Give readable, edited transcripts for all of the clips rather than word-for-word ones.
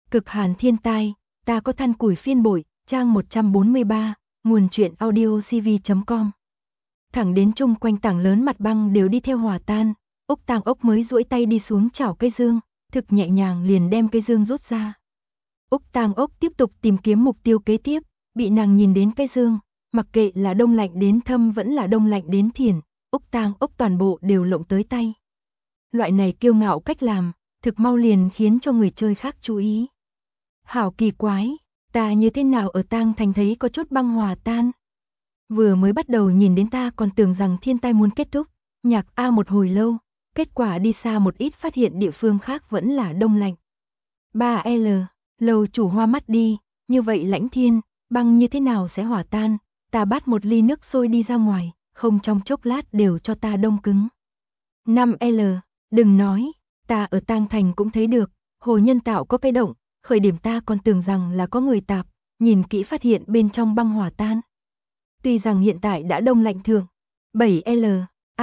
Cực hàn thiên tai, ta có than củi phiên bội, trang 143, nguồn truyện audiocv.com. Thẳng đến chung quanh tảng lớn mặt băng đều đi theo hòa tan, Úc Tang Ốc mới duỗi tay đi xuống chảo cây dương, thực nhẹ nhàng liền đem cây dương rút ra. Úc Tang Ốc tiếp tục tìm kiếm mục tiêu kế tiếp, bị nàng nhìn đến cây dương, mặc kệ là đông lạnh đến thâm vẫn là đông lạnh đến thiền, Úc Tang Ốc toàn bộ đều lộng tới tay. Loại này kiêu ngạo cách làm, thực mau liền khiến cho người chơi khác chú ý. Hảo kỳ quái, ta như thế nào ở Tang Thành thấy có chút băng hòa tan. Vừa mới bắt đầu nhìn đến ta còn tưởng rằng thiên tai muốn kết thúc, nhạc a một hồi lâu, kết quả đi xa một ít phát hiện địa phương khác vẫn là đông lạnh. 3L, lầu chủ hoa mắt đi, như vậy lãnh thiên, băng như thế nào sẽ hòa tan, ta bắt một ly nước sôi đi ra ngoài, không trong chốc lát đều cho ta đông cứng. 5L, đừng nói, ta ở Tang Thành cũng thấy được, hồ nhân tạo có cái động, khởi điểm ta còn tưởng rằng là có người tạp, nhìn kỹ phát hiện bên trong băng hòa tan. Tuy rằng hiện tại đã đông lạnh thường. 7L,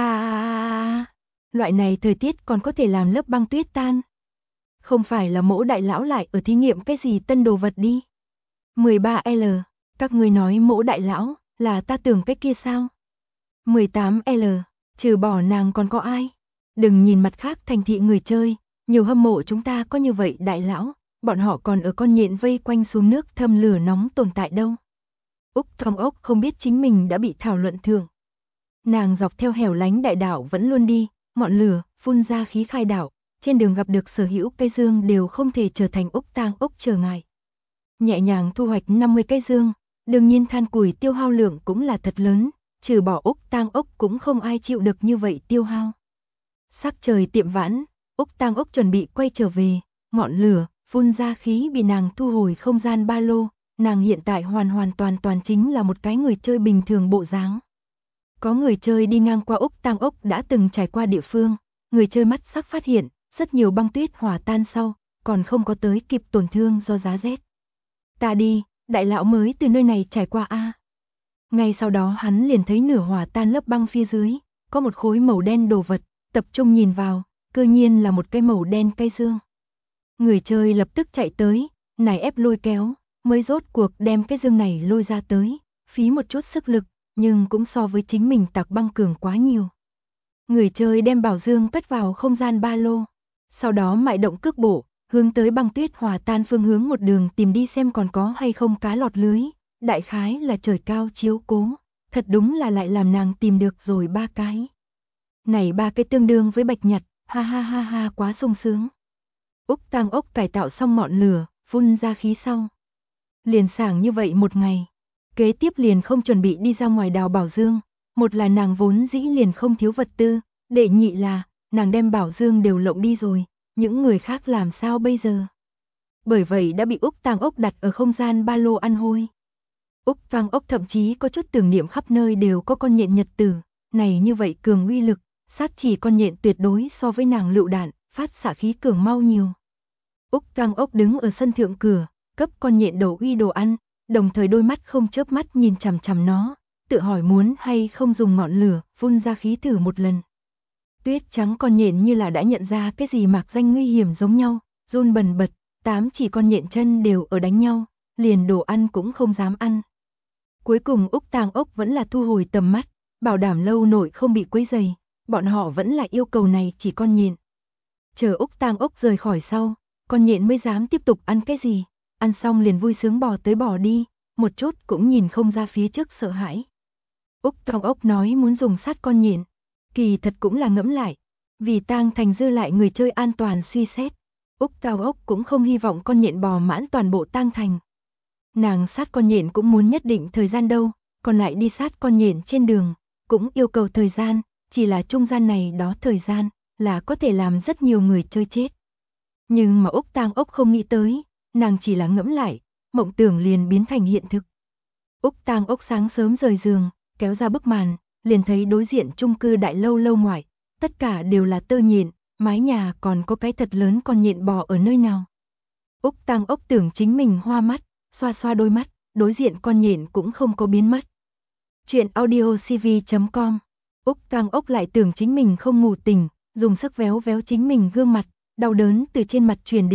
loại này thời tiết còn có thể làm lớp băng tuyết tan. Không phải là mỗ đại lão lại ở thí nghiệm cái gì tân đồ vật đi. 13L, các người nói mỗ đại lão, là ta tưởng cái kia sao? 18L, trừ bỏ nàng còn có ai? Đừng nhìn mặt khác thành thị người chơi, nhiều hâm mộ chúng ta có như vậy đại lão, bọn họ còn ở con nhện vây quanh xuống nước thâm lửa nóng tồn tại đâu. Úc Tang Ốc không biết chính mình đã bị thảo luận thưởng. Nàng dọc theo hẻo lánh đại đảo vẫn luôn đi, ngọn lửa, phun ra khí khai đảo, trên đường gặp được sở hữu cây dương đều không thể trở thành Úc Tang Ốc trở ngại. Nhẹ nhàng thu hoạch 50 cây dương, đương nhiên than củi tiêu hao lượng cũng là thật lớn, trừ bỏ Úc Tang Ốc cũng không ai chịu được như vậy tiêu hao. Sắc trời tiệm vãn, Úc Tang Ốc chuẩn bị quay trở về, ngọn lửa, phun ra khí bị nàng thu hồi không gian ba lô, nàng hiện tại hoàn toàn chính là một cái người chơi bình thường bộ dáng. Có người chơi đi ngang qua Úc Tang Ốc đã từng trải qua địa phương, người chơi mắt sắc phát hiện, rất nhiều băng tuyết hòa tan sau, còn không có tới kịp tổn thương do giá rét. Ta đi, đại lão mới từ nơi này trải qua a. Ngay sau đó hắn liền thấy nửa hòa tan lớp băng phía dưới, có một khối màu đen đồ vật, tập trung nhìn vào, cơ nhiên là một cái màu đen cây dương. Người chơi lập tức chạy tới, nài ép lôi kéo, mới rốt cuộc đem cái dương này lôi ra tới, phí một chút sức lực, nhưng cũng so với chính mình tạc băng cường quá nhiều. Người chơi đem bảo dương cất vào không gian ba lô, sau đó mại động cước bộ, hướng tới băng tuyết hòa tan phương hướng một đường tìm đi xem còn có hay không cá lọt lưới, đại khái là trời cao chiếu cố, thật đúng là lại làm nàng tìm được rồi 3 cái. Này 3 cái tương đương với bạch nhật, ha quá sung sướng. Úc Tang Ốc cải tạo xong ngọn lửa, phun ra khí sau. Liền sảng như vậy một ngày, kế tiếp liền không chuẩn bị đi ra ngoài đào bảo dương, một là nàng vốn dĩ liền không thiếu vật tư, đệ nhị là, nàng đem bảo dương đều lộng đi rồi, những người khác làm sao bây giờ? Bởi vậy đã bị Úc Tang Ốc đặt ở không gian ba lô ăn hôi. Úc Tang Ốc thậm chí có chút tưởng niệm khắp nơi đều có con nhện nhật tử, này như vậy cường uy lực, sát chỉ con nhện tuyệt đối so với nàng lựu đạn, phát xạ khí cường mau nhiều. Úc Tang Ốc đứng ở sân thượng cửa, cấp con nhện đầu uy đồ ăn, đồng thời đôi mắt không chớp mắt nhìn chằm chằm nó, tự hỏi muốn hay không dùng ngọn lửa, phun ra khí thử một lần. Tuyết trắng con nhện như là đã nhận ra cái gì mạc danh nguy hiểm giống nhau, run bần bật, 8 chỉ con nhện chân đều ở đánh nhau, liền đồ ăn cũng không dám ăn. Cuối cùng Úc Tang Ốc vẫn là thu hồi tầm mắt, bảo đảm lâu nổi không bị quấy rầy, bọn họ vẫn là yêu cầu này chỉ con nhện. Chờ Úc Tang Ốc rời khỏi sau, con nhện mới dám tiếp tục ăn cái gì, ăn xong liền vui sướng bò tới bò đi, một chút cũng nhìn không ra phía trước sợ hãi. Úc Tang Ốc nói muốn dùng sát con nhện, kỳ thật cũng là ngẫm lại, vì Tang Thành dư lại người chơi an toàn suy xét, Úc Tang Ốc cũng không hy vọng con nhện bò mãn toàn bộ Tang Thành. Nàng sát con nhện cũng muốn nhất định thời gian đâu, còn lại đi sát con nhện trên đường, cũng yêu cầu thời gian, chỉ là trung gian này đó thời gian, là có thể làm rất nhiều người chơi chết. Nhưng mà Úc Tang Ốc không nghĩ tới, nàng chỉ là ngẫm lại, mộng tưởng liền biến thành hiện thực. Úc Tang Ốc sáng sớm rời giường, kéo ra bức màn, liền thấy đối diện chung cư đại lâu lâu ngoài, tất cả đều là tơ nhện, mái nhà còn có cái thật lớn con nhện bò ở nơi nào. Úc Tang Ốc tưởng chính mình hoa mắt, xoa xoa đôi mắt, đối diện con nhện cũng không có biến mất. Chuyện audiocv.com. Úc Tang Ốc lại tưởng chính mình không ngủ tỉnh, dùng sức véo véo chính mình gương mặt, đau đớn từ trên mặt truyền đến,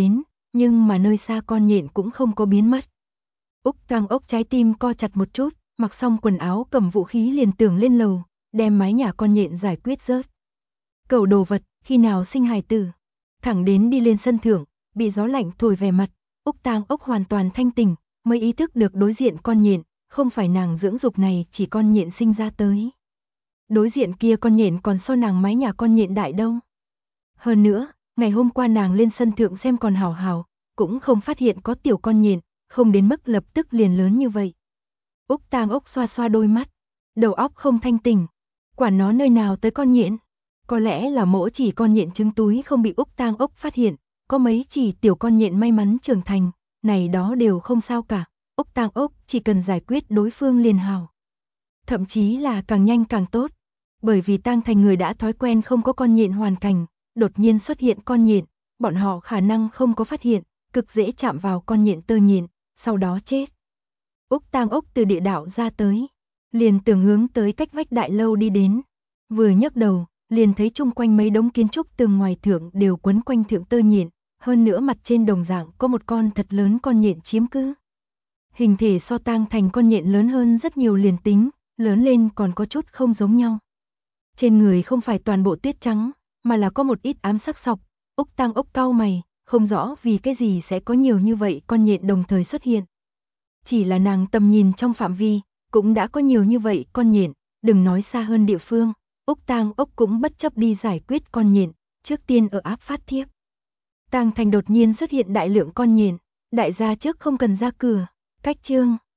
nhưng mà nơi xa con nhện cũng không có biến mất. Úc Tang Ốc trái tim co chặt một chút, mặc xong quần áo cầm vũ khí liền tưởng lên lầu, đem mái nhà con nhện giải quyết rớt. Cẩu đồ vật, khi nào sinh hài tử? Thẳng đến đi lên sân thượng, bị gió lạnh thổi về mặt, Úc Tang Ốc hoàn toàn thanh tỉnh, mới ý thức được đối diện con nhện, không phải nàng dưỡng dục này chỉ con nhện sinh ra tới. Đối diện kia con nhện còn so nàng mái nhà con nhện đại đâu. Hơn nữa, ngày hôm qua nàng lên sân thượng xem còn hào hào, cũng không phát hiện có tiểu con nhện, không đến mức lập tức liền lớn như vậy. Úc Tang Ốc xoa xoa đôi mắt, đầu óc không thanh tỉnh, quản nó nơi nào tới con nhện. Có lẽ là mỗi chỉ con nhện trứng túi không bị Úc Tang Ốc phát hiện, có mấy chỉ tiểu con nhện may mắn trưởng thành, này đó đều không sao cả, Úc Tang Ốc chỉ cần giải quyết đối phương liền hào. Thậm chí là càng nhanh càng tốt, bởi vì Tang Thành người đã thói quen không có con nhện hoàn cảnh, đột nhiên xuất hiện con nhện, bọn họ khả năng không có phát hiện, cực dễ chạm vào con nhện tơ nhện, sau đó chết. Úc Tang Ốc từ địa đạo ra tới, liền tưởng hướng tới cách vách đại lâu đi đến, vừa nhấc đầu, liền thấy chung quanh mấy đống kiến trúc tường ngoài thượng đều quấn quanh thượng tơ nhện, hơn nữa mặt trên đồng dạng có một con thật lớn con nhện chiếm cứ. Hình thể so Tang Thành con nhện lớn hơn rất nhiều liền tính, lớn lên còn có chút không giống nhau. Trên người không phải toàn bộ tuyết trắng, mà là có một ít ám sắc sọc, Úc Tang Ốc cau mày, không rõ vì cái gì sẽ có nhiều như vậy con nhện đồng thời xuất hiện. Chỉ là nàng tầm nhìn trong phạm vi, cũng đã có nhiều như vậy con nhện, đừng nói xa hơn địa phương, Úc Tang Ốc cũng bất chấp đi giải quyết con nhện, trước tiên ở áp phát thiếp. Tang Thành đột nhiên xuất hiện đại lượng con nhện, đại gia trước không cần ra cửa, cách chương.